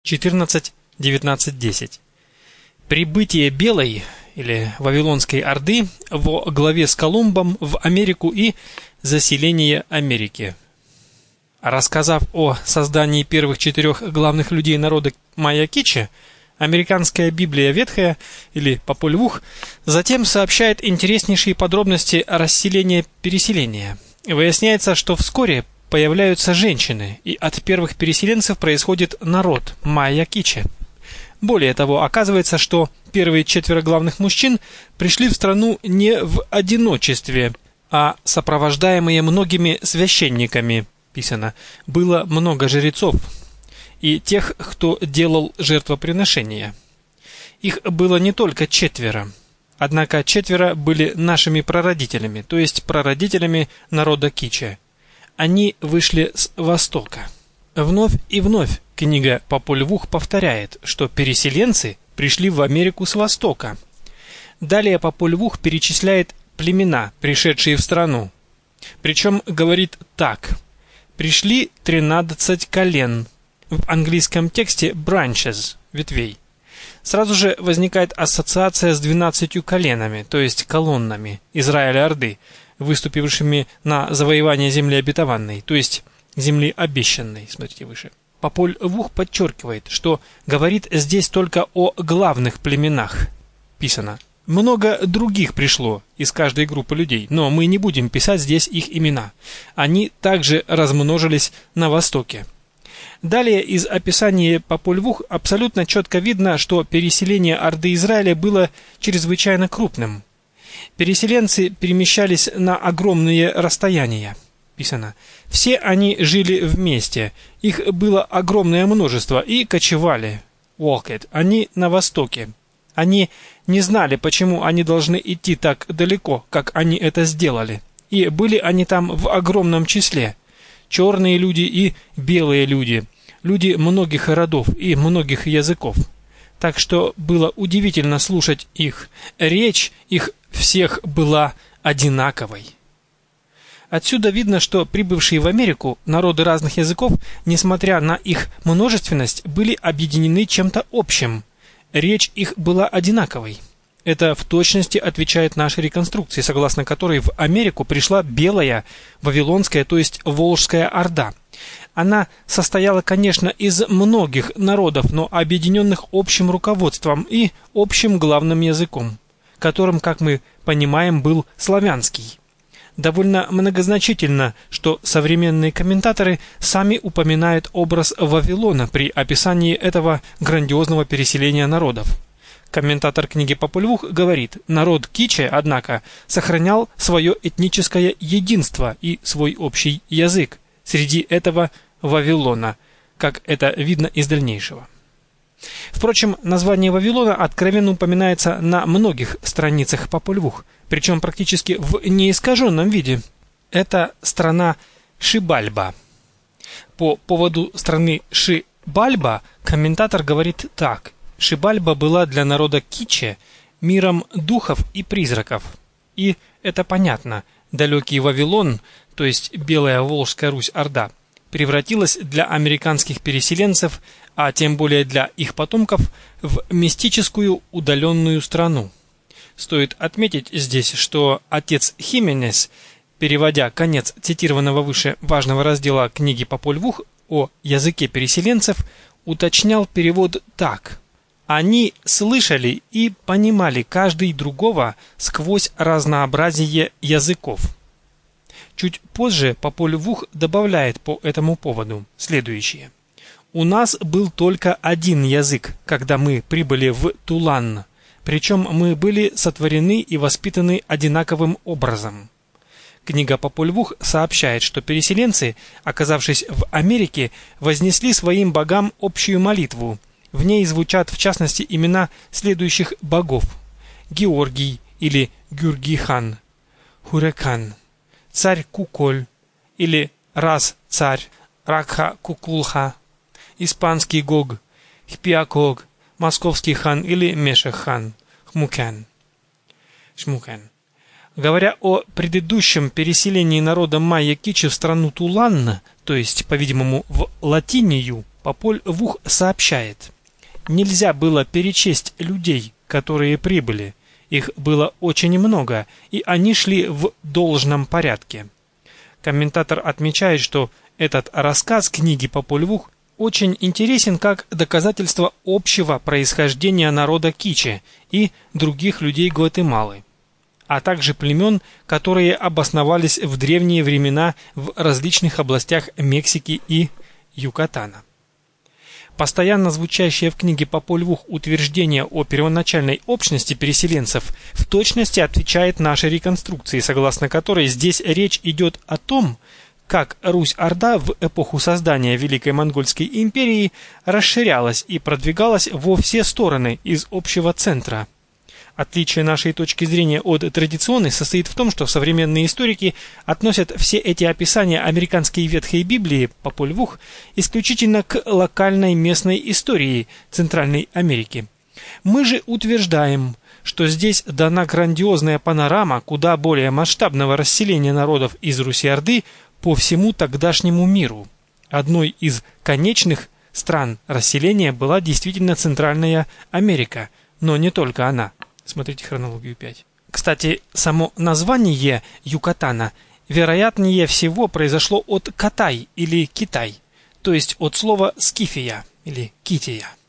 14.19.10. Прибытие Белой или Вавилонской Орды во главе с Колумбом в Америку и заселение Америки. Рассказав о создании первых 4 главных людей народа майя-киче, американская Библия Ветхая или Популь Vuh затем сообщает интереснейшие подробности расселения-переселения. Выясняется, что вскоре появляются женщины, и от первых переселенцев происходит народ майя-киче. Более того, оказывается, что первые 4 главных мужчин пришли в страну не в одиночестве, а сопровождаемые многими священниками. Писано: было много жрецов и тех, кто делал жертвоприношения. Их было не только 4, однако 4 были нашими прародителями, то есть прародителями народа Киче. Они вышли с востока. Вновь и вновь книга Популь Vuh повторяет, что переселенцы пришли в Америку с востока. Далее Популь Vuh перечисляет племена, пришедшие в страну. Причем говорит так: пришли 13 колен. В английском тексте branches, ветвей. Сразу же возникает ассоциация с 12 коленами, то есть колоннами Израиля Орды, выступившими на завоевание земли обетованной, то есть земли обещанной, смотрите выше. Популь Vuh подчеркивает, что говорит здесь только о главных племенах. Писано: много других пришло из каждой группы людей, но мы не будем писать здесь их имена. Они также размножились на востоке. Далее из описания Популь Vuh абсолютно четко видно, что переселение Орды Израиля было чрезвычайно крупным. Переселенцы перемещались на огромные расстояния. Писано: все они жили вместе, их было огромное множество и кочевали. Walked, они на востоке. Они не знали, почему они должны идти так далеко, как они это сделали. И были они там в огромном числе. Черные люди и белые люди, люди многих родов и многих языков. Так что было удивительно слушать их. Речь их всех была одинаковой. Отсюда видно, что прибывшие в Америку народы разных языков, несмотря на их множественность, были объединены чем-то общим. Речь их была одинаковой. Это в точности отвечает нашей реконструкции, согласно которой в Америку пришла Белая Вавилонская, то есть Волжская Орда. Она состояла, конечно, из многих народов, но объединенных общим руководством и общим главным языком, которым, как мы понимаем, был славянский. Довольно многозначительно, что современные комментаторы сами упоминают образ Вавилона при описании этого грандиозного переселения народов. Комментатор книги Популь Vuh говорит: народ Киче, однако, сохранял свое этническое единство и свой общий язык среди этого Вавилона, как это видно из дальнейшего. Впрочем, название Вавилона откровенно упоминается на многих страницах Популь Vuh, причем практически в неискаженном виде. Это страна Шибальба. По поводу страны Шибальба комментатор говорит так: Шибальба была для народа Киче миром духов и призраков. И это понятно, далекий Вавилон, то есть Белая Волжская Русь-Орда, превратилась для американских переселенцев, а тем более для их потомков, в мистическую удаленную страну. Стоит отметить здесь, что отец Хименес, переводя конец цитированного выше важного раздела книги Популь Vuh о языке переселенцев, уточнял перевод так: они слышали и понимали каждый другого сквозь разнообразие языков. Чуть позже Популь Vuh добавляет по этому поводу следующее: у нас был только один язык, когда мы прибыли в Тулан, причем мы были сотворены и воспитаны одинаковым образом. Книга Популь Vuh сообщает, что переселенцы, оказавшись в Америке, вознесли своим богам общую молитву. В ней звучат в частности имена следующих богов: Георгий или Гюргихан, Хурекан, царь Куколь или Раз-царь, Ракха-Кукулха, испанский Гог, Хпиаког, московский хан или Мешех-хан, Шмукен. Говоря о предыдущем переселении народа майя-киче в страну Тулан, то есть, по-видимому, в Латинию, Пополь Vuh сообщает: нельзя было перечесть людей, которые прибыли. Их было очень много, и они шли в должном порядке. Комментатор отмечает, что этот рассказ книги Пополь Vuh очень интересен как доказательство общего происхождения народа Киче и других людей Гватемалы, а также племен, которые обосновались в древние времена в различных областях Мексики и Юкатана. Постоянно звучащее в книге Пополь Vuh утверждение о первоначальной общности переселенцев в точности отвечает нашей реконструкции, согласно которой здесь речь идет о том, как Русь-Орда в эпоху создания Великой Монгольской империи расширялась и продвигалась во все стороны из общего центра. Отличие нашей точки зрения от традиционной состоит в том, что современные историки относят все эти описания американской Ветхой Библии Пополь Vuh исключительно к локальной местной истории Центральной Америки. Мы же утверждаем, что здесь дана грандиозная панорама куда более масштабного расселения народов из Руси-Орды по всему тогдашнему миру. Одной из конечных стран расселения была действительно Центральная Америка, но не только она. Смотрите хронологию 5. Кстати, само название Юкатана вероятнее всего произошло от Катай или Китай, то есть от слова Скифия или Кития.